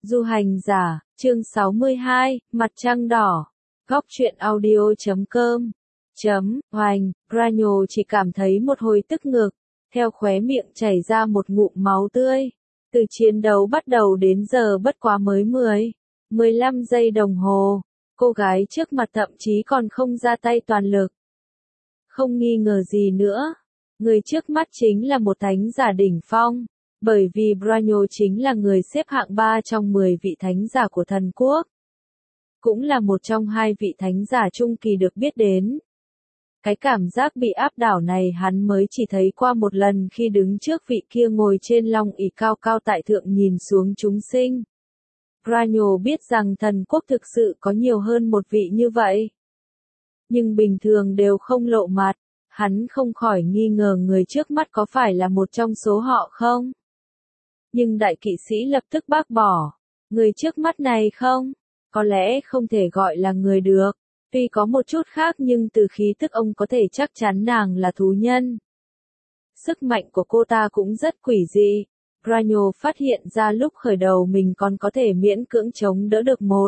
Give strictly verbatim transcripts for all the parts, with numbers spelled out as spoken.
Du hành giả, chương sáu mươi hai, mặt trăng đỏ. Góc truyện audio chấm com. Chấm, hoành, Branyo chỉ cảm thấy một hồi tức ngực, theo khóe miệng chảy ra một ngụm máu tươi. Từ chiến đấu bắt đầu đến giờ bất quá mới mười, mười lăm giây đồng hồ, cô gái trước mặt thậm chí còn không ra tay toàn lực. Không nghi ngờ gì nữa, người trước mắt chính là một thánh giả đỉnh phong. Bởi vì Branyo chính là người xếp hạng ba trong mười vị thánh giả của thần quốc. Cũng là một trong hai vị thánh giả trung kỳ được biết đến. Cái cảm giác bị áp đảo này hắn mới chỉ thấy qua một lần khi đứng trước vị kia ngồi trên long ỷ cao cao tại thượng nhìn xuống chúng sinh. Branyo biết rằng thần quốc thực sự có nhiều hơn một vị như vậy. Nhưng bình thường đều không lộ mặt, hắn không khỏi nghi ngờ người trước mắt có phải là một trong số họ không? Nhưng đại kỵ sĩ lập tức bác bỏ, người trước mắt này không, có lẽ không thể gọi là người được, tuy có một chút khác nhưng từ khí tức ông có thể chắc chắn nàng là thú nhân. Sức mạnh của cô ta cũng rất quỷ dị, Branyo phát hiện ra lúc khởi đầu mình còn có thể miễn cưỡng chống đỡ được một,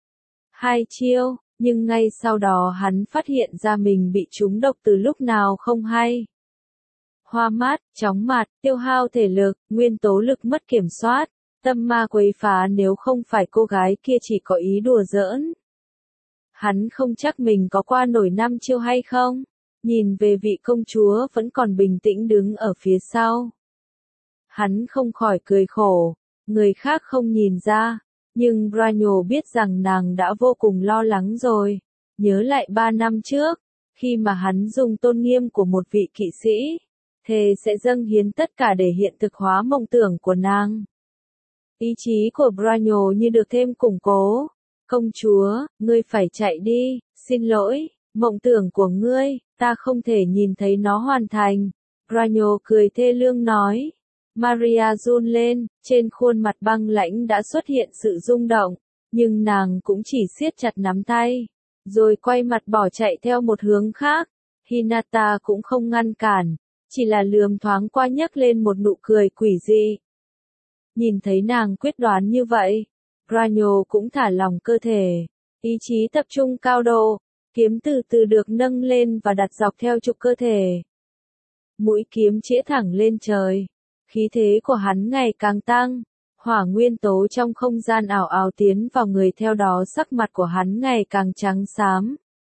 hai chiêu, nhưng ngay sau đó hắn phát hiện ra mình bị trúng độc từ lúc nào không hay. Hoa mắt, chóng mặt, tiêu hao thể lực, nguyên tố lực mất kiểm soát, tâm ma quấy phá nếu không phải cô gái kia chỉ có ý đùa giỡn. Hắn không chắc mình có qua nổi năm chiêu hay không, nhìn về vị công chúa vẫn còn bình tĩnh đứng ở phía sau. Hắn không khỏi cười khổ, người khác không nhìn ra, nhưng Branyo biết rằng nàng đã vô cùng lo lắng rồi, nhớ lại ba năm trước, khi mà hắn dùng tôn nghiêm của một vị kỵ sĩ. Thề sẽ dâng hiến tất cả để hiện thực hóa mộng tưởng của nàng. Ý chí của Branyo như được thêm củng cố. Công chúa, ngươi phải chạy đi, xin lỗi, mộng tưởng của ngươi, ta không thể nhìn thấy nó hoàn thành. Branyo cười thê lương nói. Maria run lên, trên khuôn mặt băng lãnh đã xuất hiện sự rung động, nhưng nàng cũng chỉ siết chặt nắm tay, rồi quay mặt bỏ chạy theo một hướng khác. Hinata cũng không ngăn cản. Chỉ là lườm thoáng qua nhấc lên một nụ cười quỷ dị. Nhìn thấy nàng quyết đoán như vậy, Branyo cũng thả lỏng cơ thể, ý chí tập trung cao độ, kiếm từ từ được nâng lên và đặt dọc theo trục cơ thể. Mũi kiếm chĩa thẳng lên trời, khí thế của hắn ngày càng tăng, hỏa nguyên tố trong không gian ảo ảo tiến vào người theo đó sắc mặt của hắn ngày càng trắng xám.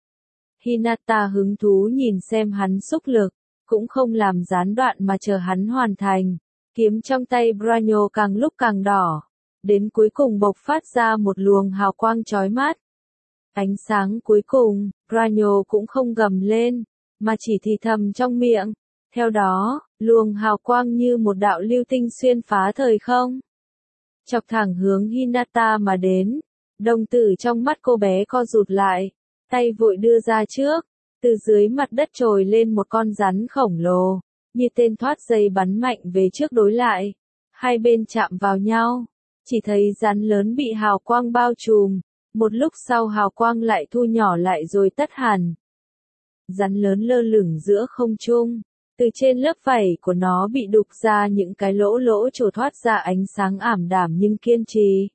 Hinata hứng thú nhìn xem hắn xúc lực. Cũng không làm gián đoạn mà chờ hắn hoàn thành, kiếm trong tay Branyo càng lúc càng đỏ, đến cuối cùng bộc phát ra một luồng hào quang chói mắt. Ánh sáng cuối cùng, Branyo cũng không gầm lên, mà chỉ thì thầm trong miệng, theo đó, luồng hào quang như một đạo lưu tinh xuyên phá thời không, chọc thẳng hướng Hinata mà đến. Đồng tử trong mắt cô bé co rụt lại, tay vội đưa ra trước. Từ dưới mặt đất trồi lên một con rắn khổng lồ, như tên thoát dây bắn mạnh về trước đối lại. Hai bên chạm vào nhau, chỉ thấy rắn lớn bị hào quang bao trùm, một lúc sau hào quang lại thu nhỏ lại rồi tắt hẳn. Rắn lớn lơ lửng giữa không trung, từ trên lớp vảy của nó bị đục ra những cái lỗ lỗ trổ thoát ra ánh sáng ảm đạm nhưng kiên trì.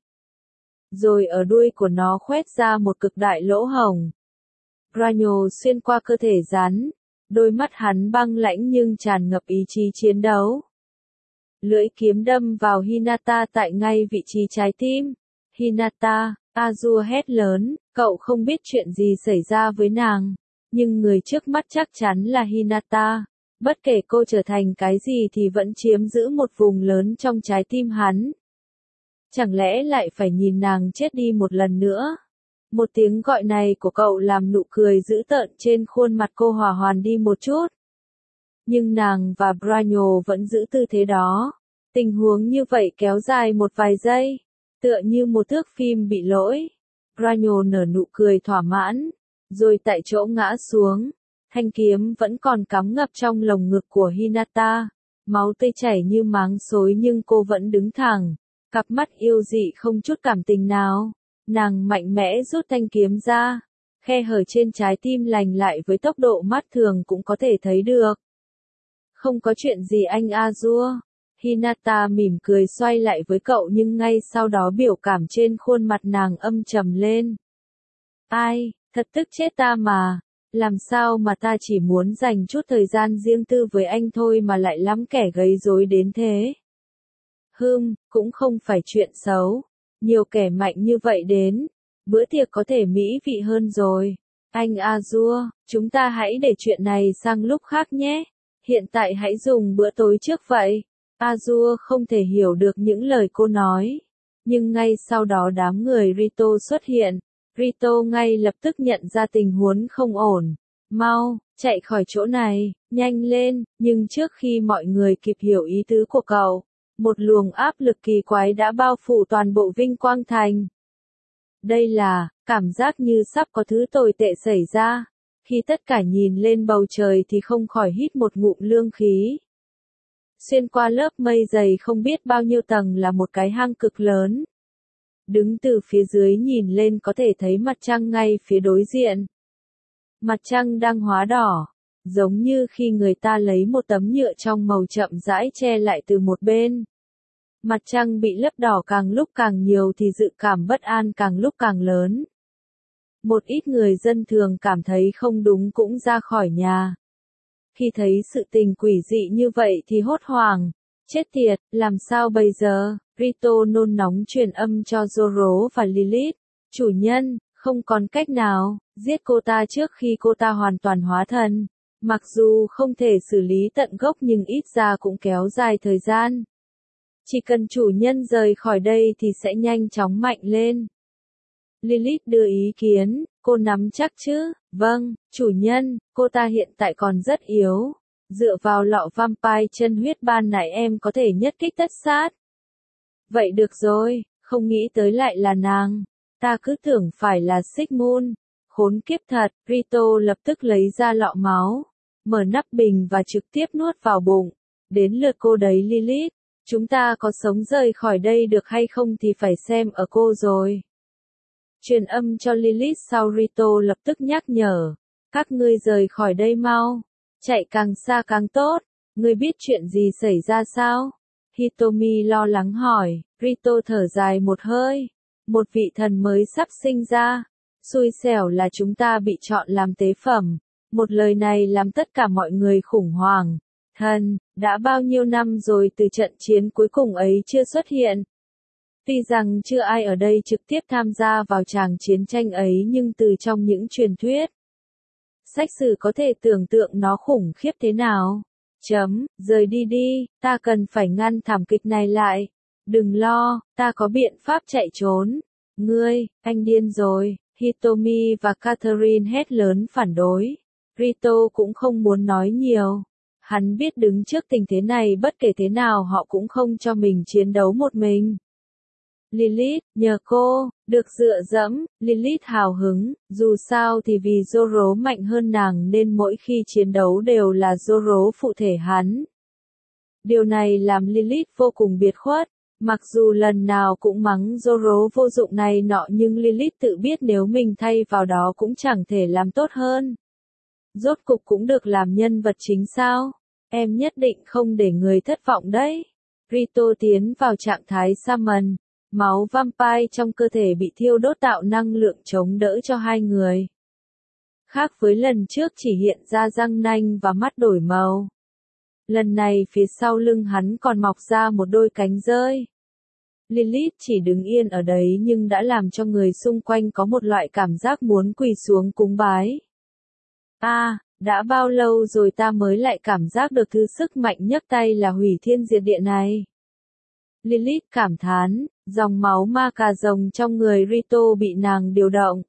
Rồi ở đuôi của nó khoét ra một cực đại lỗ hổng. Branyo xuyên qua cơ thể rắn, đôi mắt hắn băng lãnh nhưng tràn ngập ý chí chiến đấu. Lưỡi kiếm đâm vào Hinata tại ngay vị trí trái tim. Hinata, Azure hét lớn, cậu không biết chuyện gì xảy ra với nàng, nhưng người trước mắt chắc chắn là Hinata. Bất kể cô trở thành cái gì thì vẫn chiếm giữ một vùng lớn trong trái tim hắn. Chẳng lẽ lại phải nhìn nàng chết đi một lần nữa? Một tiếng gọi này của cậu làm nụ cười dữ tợn trên khuôn mặt cô hòa hoàn đi một chút. Nhưng nàng và Branyo vẫn giữ tư thế đó. Tình huống như vậy kéo dài một vài giây, tựa như một thước phim bị lỗi. Branyo nở nụ cười thỏa mãn, rồi tại chỗ ngã xuống. Thanh kiếm vẫn còn cắm ngập trong lồng ngực của Hinata. Máu tươi chảy như máng xối nhưng cô vẫn đứng thẳng. Cặp mắt yêu dị không chút cảm tình nào. Nàng mạnh mẽ rút thanh kiếm ra, khe hở trên trái tim lành lại với tốc độ mắt thường cũng có thể thấy được. Không có chuyện gì anh Azure. Hinata mỉm cười xoay lại với cậu nhưng ngay sau đó biểu cảm trên khuôn mặt nàng âm trầm lên. Ai, thật tức chết ta mà. Làm sao mà ta chỉ muốn dành chút thời gian riêng tư với anh thôi mà lại lắm kẻ gây rối đến thế. Hừm, cũng không phải chuyện xấu. Nhiều kẻ mạnh như vậy đến. Bữa tiệc có thể mỹ vị hơn rồi. Anh Azure, chúng ta hãy để chuyện này sang lúc khác nhé. Hiện tại hãy dùng bữa tối trước vậy. Azure không thể hiểu được những lời cô nói. Nhưng ngay sau đó đám người Rito xuất hiện. Rito ngay lập tức nhận ra tình huống không ổn. Mau, chạy khỏi chỗ này, nhanh lên, nhưng trước khi mọi người kịp hiểu ý tứ của cậu, một luồng áp lực kỳ quái đã bao phủ toàn bộ Vinh Quang Thành. Đây là, cảm giác như sắp có thứ tồi tệ xảy ra. Khi tất cả nhìn lên bầu trời thì không khỏi hít một ngụm lương khí. Xuyên qua lớp mây dày không biết bao nhiêu tầng là một cái hang cực lớn. Đứng từ phía dưới nhìn lên có thể thấy mặt trăng ngay phía đối diện. Mặt trăng đang hóa đỏ, giống như khi người ta lấy một tấm nhựa trong màu chậm rãi che lại từ một bên. Mặt trăng bị lấp đỏ càng lúc càng nhiều thì dự cảm bất an càng lúc càng lớn. Một ít người dân thường cảm thấy không đúng cũng ra khỏi nhà. Khi thấy sự tình quỷ dị như vậy thì hốt hoảng. Chết tiệt, làm sao bây giờ? Rito nôn nóng truyền âm cho Zoro và Lilith. Chủ nhân, không còn cách nào, giết cô ta trước khi cô ta hoàn toàn hóa thần. Mặc dù không thể xử lý tận gốc nhưng ít ra cũng kéo dài thời gian. Chỉ cần chủ nhân rời khỏi đây thì sẽ nhanh chóng mạnh lên. Lilith đưa ý kiến, cô nắm chắc chứ? Vâng, chủ nhân, cô ta hiện tại còn rất yếu. Dựa vào lọ vampire chân huyết ban nãy em có thể nhất kích tất sát. Vậy được rồi, không nghĩ tới lại là nàng. Ta cứ tưởng phải là Sigmund. Khốn kiếp thật, Rito lập tức lấy ra lọ máu. Mở nắp bình và trực tiếp nuốt vào bụng. Đến lượt cô đấy Lilith. Chúng ta có sống rời khỏi đây được hay không thì phải xem ở cô rồi. Truyền âm cho Lilith sau Rito lập tức nhắc nhở. Các ngươi rời khỏi đây mau. Chạy càng xa càng tốt. Ngươi biết chuyện gì xảy ra sao? Hitomi lo lắng hỏi. Rito thở dài một hơi. Một vị thần mới sắp sinh ra. Xui xẻo là chúng ta bị chọn làm tế phẩm. Một lời này làm tất cả mọi người khủng hoảng. Thần, đã bao nhiêu năm rồi từ trận chiến cuối cùng ấy chưa xuất hiện. Tuy rằng chưa ai ở đây trực tiếp tham gia vào tràng chiến tranh ấy nhưng từ trong những truyền thuyết, sách sử có thể tưởng tượng nó khủng khiếp thế nào. Chấm, rời đi đi, ta cần phải ngăn thảm kịch này lại. Đừng lo, ta có biện pháp chạy trốn. Ngươi, anh điên rồi. Hitomi và Catherine hét lớn phản đối. Rito cũng không muốn nói nhiều. Hắn biết đứng trước tình thế này bất kể thế nào họ cũng không cho mình chiến đấu một mình. Lilith, nhờ cô, được dựa dẫm, Lilith hào hứng, dù sao thì vì Zoro mạnh hơn nàng nên mỗi khi chiến đấu đều là Zoro phụ thể hắn. Điều này làm Lilith vô cùng biệt khuất, mặc dù lần nào cũng mắng Zoro vô dụng này nọ nhưng Lilith tự biết nếu mình thay vào đó cũng chẳng thể làm tốt hơn. Rốt cục cũng được làm nhân vật chính sao? Em nhất định không để người thất vọng đấy. Rito tiến vào trạng thái Summon. Máu vampire trong cơ thể bị thiêu đốt tạo năng lượng chống đỡ cho hai người. Khác với lần trước chỉ hiện ra răng nanh và mắt đổi màu. Lần này phía sau lưng hắn còn mọc ra một đôi cánh rơi. Lilith chỉ đứng yên ở đấy nhưng đã làm cho người xung quanh có một loại cảm giác muốn quỳ xuống cúng bái. A, à, đã bao lâu rồi ta mới lại cảm giác được thứ sức mạnh nhấc tay là hủy thiên diệt địa này. Lilith cảm thán, dòng máu ma cà rồng trong người Rito bị nàng điều động.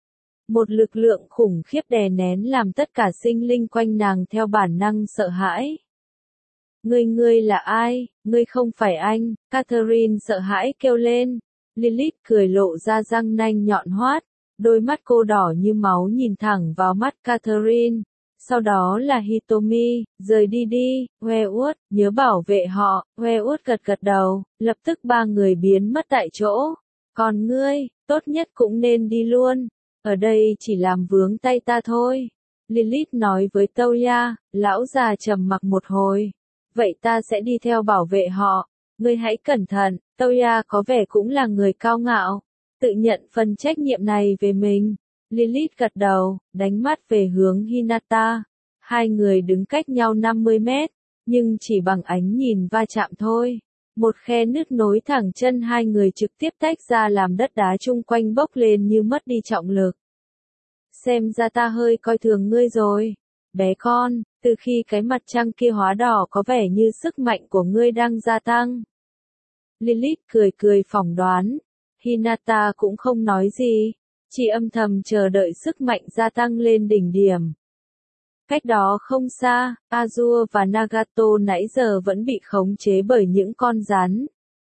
Một lực lượng khủng khiếp đè nén làm tất cả sinh linh quanh nàng theo bản năng sợ hãi. Ngươi ngươi là ai? Ngươi không phải anh, Catherine sợ hãi kêu lên. Lilith cười lộ ra răng nanh nhọn hoắt, đôi mắt cô đỏ như máu nhìn thẳng vào mắt Catherine. Sau đó là Hitomi, rời đi đi, Wewood, nhớ bảo vệ họ, Wewood gật gật đầu, lập tức ba người biến mất tại chỗ. Còn ngươi, tốt nhất cũng nên đi luôn, ở đây chỉ làm vướng tay ta thôi. Lilith nói với Touya, lão già trầm mặc một hồi. Vậy ta sẽ đi theo bảo vệ họ. Ngươi hãy cẩn thận. Toya có vẻ cũng là người cao ngạo, tự nhận phần trách nhiệm này về mình. Lilith gật đầu, đánh mắt về hướng Hinata. Hai người đứng cách nhau năm mươi mét, nhưng chỉ bằng ánh nhìn va chạm thôi. Một khe nứt nối thẳng chân hai người trực tiếp tách ra làm đất đá chung quanh bốc lên như mất đi trọng lực. Xem ra ta hơi coi thường ngươi rồi. Bé con, từ khi cái mặt trăng kia hóa đỏ có vẻ như sức mạnh của ngươi đang gia tăng. Lilith cười cười phỏng đoán. Hinata cũng không nói gì, chỉ âm thầm chờ đợi sức mạnh gia tăng lên đỉnh điểm. Cách đó không xa, Azure và Nagato nãy giờ vẫn bị khống chế bởi những con rắn.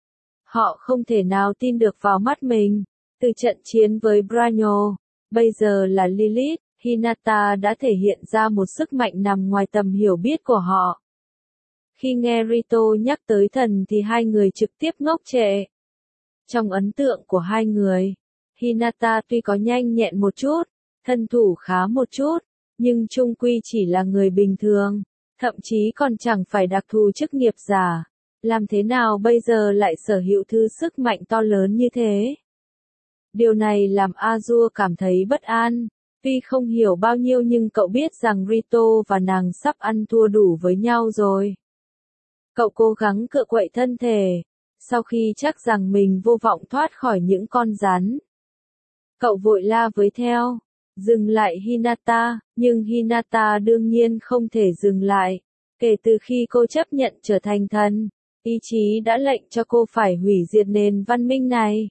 Họ không thể nào tin được vào mắt mình. Từ trận chiến với Branyo, bây giờ là Lilith, Hinata đã thể hiện ra một sức mạnh nằm ngoài tầm hiểu biết của họ. Khi nghe Rito nhắc tới thần thì hai người trực tiếp ngốc trệ. Trong ấn tượng của hai người, Hinata tuy có nhanh nhẹn một chút, thân thủ khá một chút, nhưng chung quy chỉ là người bình thường, thậm chí còn chẳng phải đặc thù chức nghiệp giả. Làm thế nào bây giờ lại sở hữu thứ sức mạnh to lớn như thế? Điều này làm Azure cảm thấy bất an. Tuy không hiểu bao nhiêu nhưng cậu biết rằng Rito và nàng sắp ăn thua đủ với nhau rồi. Cậu cố gắng cựa quậy thân thể, sau khi chắc rằng mình vô vọng thoát khỏi những con rắn. Cậu vội la với theo, dừng lại Hinata, nhưng Hinata đương nhiên không thể dừng lại. Kể từ khi cô chấp nhận trở thành thần, ý chí đã lệnh cho cô phải hủy diệt nền văn minh này.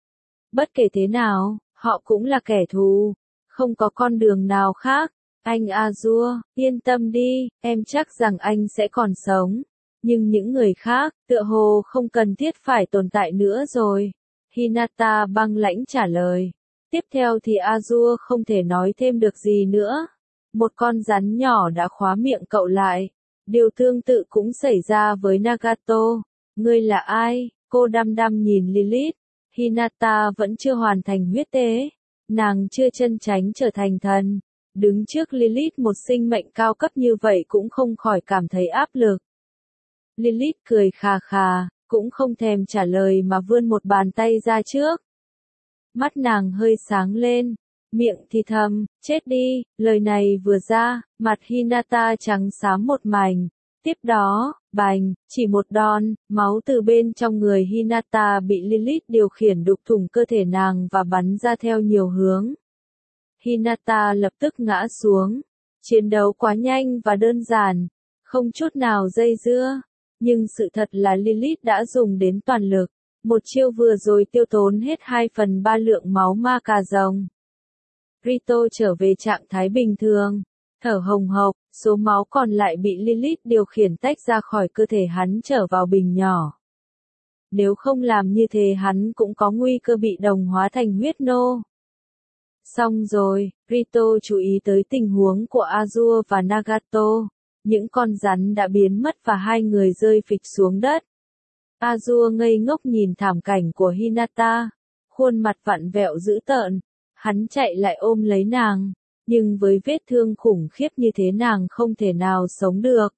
Bất kể thế nào, họ cũng là kẻ thù, không có con đường nào khác. Anh Azure, yên tâm đi, em chắc rằng anh sẽ còn sống. Nhưng những người khác, tựa hồ không cần thiết phải tồn tại nữa rồi. Hinata băng lãnh trả lời. Tiếp theo thì Azure không thể nói thêm được gì nữa. Một con rắn nhỏ đã khóa miệng cậu lại. Điều tương tự cũng xảy ra với Nagato. Ngươi là ai? Cô đăm đăm nhìn Lilith. Hinata vẫn chưa hoàn thành huyết tế. Nàng chưa chân chánh trở thành thần. Đứng trước Lilith một sinh mệnh cao cấp như vậy cũng không khỏi cảm thấy áp lực. Lilith cười khà khà, cũng không thèm trả lời mà vươn một bàn tay ra trước. Mắt nàng hơi sáng lên, miệng thì thầm, chết đi, lời này vừa ra, mặt Hinata trắng xám một mảnh. Tiếp đó, bành, chỉ một đòn, máu từ bên trong người Hinata bị Lilith điều khiển đục thủng cơ thể nàng và bắn ra theo nhiều hướng. Hinata lập tức ngã xuống. Chiến đấu quá nhanh và đơn giản, không chút nào dây dưa. Nhưng sự thật là Lilith đã dùng đến toàn lực. Một chiêu vừa rồi tiêu tốn hết hai phần ba lượng máu ma cà rồng. Rito trở về trạng thái bình thường, thở hồng hộc, số máu còn lại bị Lilith điều khiển tách ra khỏi cơ thể hắn trở vào bình nhỏ. Nếu không làm như thế hắn cũng có nguy cơ bị đồng hóa thành huyết nô. Xong rồi, Rito chú ý tới tình huống của Azure và Nagato. Những con rắn đã biến mất và hai người rơi phịch xuống đất. Azure ngây ngốc nhìn thảm cảnh của Hinata, khuôn mặt vặn vẹo dữ tợn. Hắn chạy lại ôm lấy nàng, nhưng với vết thương khủng khiếp như thế nàng không thể nào sống được.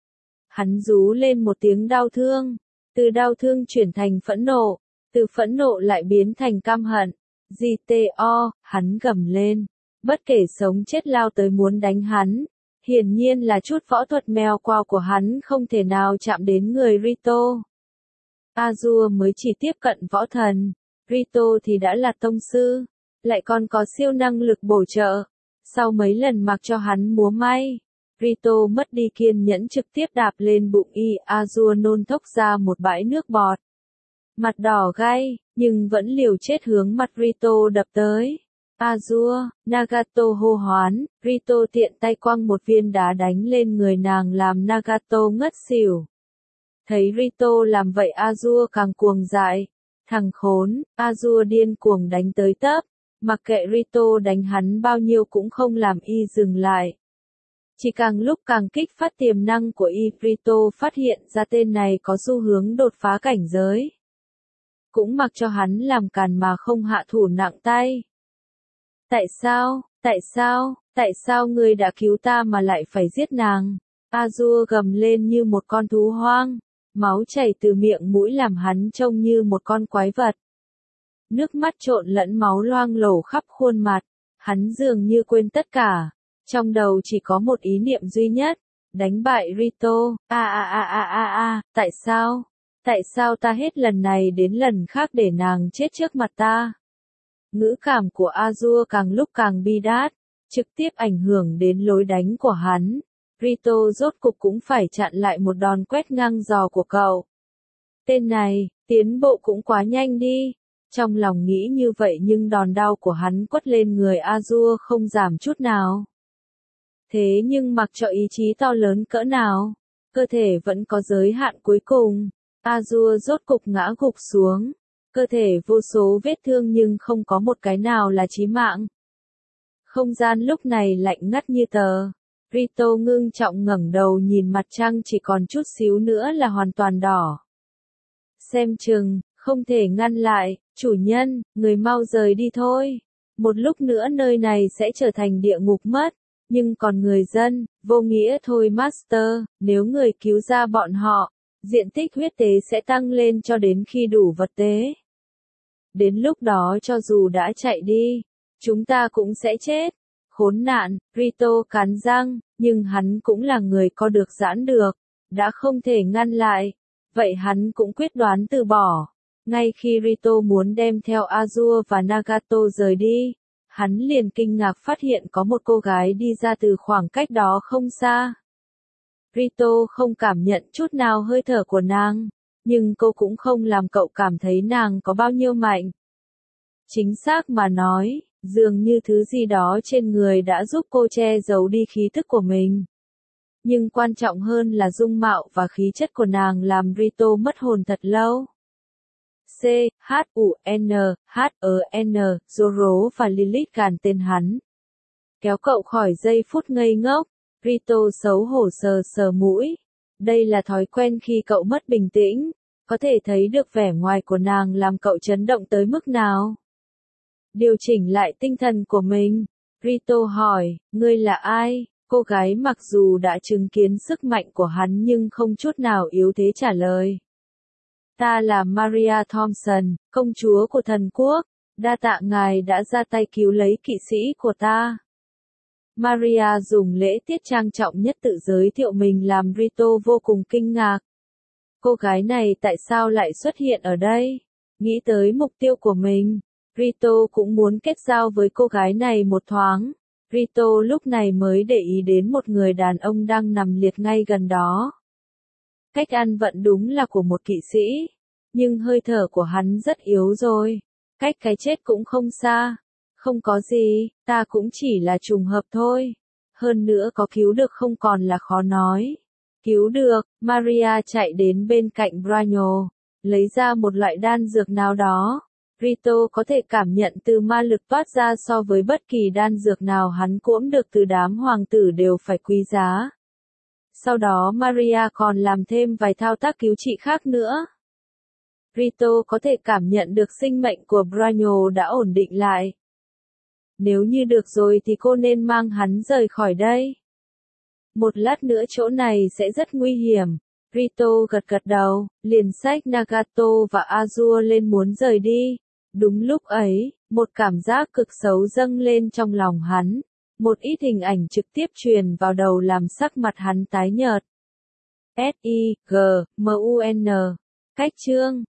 Hắn rú lên một tiếng đau thương, từ đau thương chuyển thành phẫn nộ, từ phẫn nộ lại biến thành căm hận. giê tê o, hắn gầm lên, bất kể sống chết lao tới muốn đánh hắn. Hiển nhiên là chút võ thuật mèo quào của hắn không thể nào chạm đến người Rito. Azure mới chỉ tiếp cận võ thần, Rito thì đã là tông sư, lại còn có siêu năng lực bổ trợ. Sau mấy lần mặc cho hắn múa may, Rito mất đi kiên nhẫn trực tiếp đạp lên bụng y. Azure nôn thốc ra một bãi nước bọt. Mặt đỏ gay, nhưng vẫn liều chết hướng mặt Rito đập tới. Azure, Nagato hô hoán, Rito tiện tay quăng một viên đá đánh lên người nàng làm Nagato ngất xỉu. Thấy Rito làm vậy Azure càng cuồng dại. Thằng khốn, Azure điên cuồng đánh tới tấp. Mặc kệ Rito đánh hắn bao nhiêu cũng không làm y dừng lại. Chỉ càng lúc càng kích phát tiềm năng của y. Rito phát hiện ra tên này có xu hướng đột phá cảnh giới. Cũng mặc cho hắn làm càn mà không hạ thủ nặng tay. Tại sao, tại sao, tại sao ngươi đã cứu ta mà lại phải giết nàng? Azure gầm lên như một con thú hoang, máu chảy từ miệng mũi làm hắn trông như một con quái vật. Nước mắt trộn lẫn máu loang lổ khắp khuôn mặt, hắn dường như quên tất cả, trong đầu chỉ có một ý niệm duy nhất, đánh bại Rito. A a a a a a, tại sao? Tại sao ta hết lần này đến lần khác để nàng chết trước mặt ta? Ngữ cảm của Azure càng lúc càng bi đát, trực tiếp ảnh hưởng đến lối đánh của hắn. Rito rốt cục cũng phải chặn lại một đòn quét ngang giò của cậu. Tên này, tiến bộ cũng quá nhanh đi. Trong lòng nghĩ như vậy nhưng đòn đau của hắn quất lên người Azure không giảm chút nào. Thế nhưng mặc cho ý chí to lớn cỡ nào, cơ thể vẫn có giới hạn cuối cùng. Azure rốt cục ngã gục xuống, cơ thể vô số vết thương nhưng không có một cái nào là chí mạng. Không gian lúc này lạnh ngắt như tờ. Rito ngưng trọng ngẩng đầu nhìn mặt trăng chỉ còn chút xíu nữa là hoàn toàn đỏ. Xem chừng, không thể ngăn lại, chủ nhân, người mau rời đi thôi. Một lúc nữa nơi này sẽ trở thành địa ngục mất. Nhưng còn người dân, vô nghĩa thôi Master, nếu người cứu ra bọn họ, diện tích huyết tế sẽ tăng lên cho đến khi đủ vật tế. Đến lúc đó cho dù đã chạy đi, chúng ta cũng sẽ chết. Khốn nạn, Rito cắn răng, nhưng hắn cũng là người có được giãn được, đã không thể ngăn lại. Vậy hắn cũng quyết đoán từ bỏ. Ngay khi Rito muốn đem theo Azure và Nagato rời đi, hắn liền kinh ngạc phát hiện có một cô gái đi ra từ khoảng cách đó không xa. Rito không cảm nhận chút nào hơi thở của nàng, nhưng cô cũng không làm cậu cảm thấy nàng có bao nhiêu mạnh. Chính xác mà nói, dường như thứ gì đó trên người đã giúp cô che giấu đi khí tức của mình. Nhưng quan trọng hơn là dung mạo và khí chất của nàng làm Rito mất hồn thật lâu. C, H, U, N, H, E, N, Zoro và Lilith gàn tên hắn. Kéo cậu khỏi giây phút ngây ngốc, Rito xấu hổ sờ sờ mũi. Đây là thói quen khi cậu mất bình tĩnh, có thể thấy được vẻ ngoài của nàng làm cậu chấn động tới mức nào. Điều chỉnh lại tinh thần của mình, Rito hỏi, ngươi là ai? Cô gái mặc dù đã chứng kiến sức mạnh của hắn nhưng không chút nào yếu thế trả lời. Ta là Maria Thompson, công chúa của thần quốc, đa tạ ngài đã ra tay cứu lấy kỵ sĩ của ta. Maria dùng lễ tiết trang trọng nhất tự giới thiệu mình làm Rito vô cùng kinh ngạc. Cô gái này tại sao lại xuất hiện ở đây? Nghĩ tới mục tiêu của mình, Rito cũng muốn kết giao với cô gái này một thoáng. Rito lúc này mới để ý đến một người đàn ông đang nằm liệt ngay gần đó. Cách ăn vận đúng là của một kỵ sĩ, nhưng hơi thở của hắn rất yếu rồi. Cách cái chết cũng không xa. Không có gì, ta cũng chỉ là trùng hợp thôi. Hơn nữa có cứu được không còn là khó nói. Cứu được, Maria chạy đến bên cạnh Branyo, lấy ra một loại đan dược nào đó. Rito có thể cảm nhận từ ma lực toát ra so với bất kỳ đan dược nào hắn cuỗm được từ đám hoàng tử đều phải quý giá. Sau đó Maria còn làm thêm vài thao tác cứu trị khác nữa. Rito có thể cảm nhận được sinh mệnh của Branyo đã ổn định lại. Nếu như được rồi thì cô nên mang hắn rời khỏi đây. Một lát nữa chỗ này sẽ rất nguy hiểm. Rito gật gật đầu, liền xách Nagato và Azure lên muốn rời đi. Đúng lúc ấy, một cảm giác cực xấu dâng lên trong lòng hắn. Một ít hình ảnh trực tiếp truyền vào đầu làm sắc mặt hắn tái nhợt. S I G M U N. Cách chương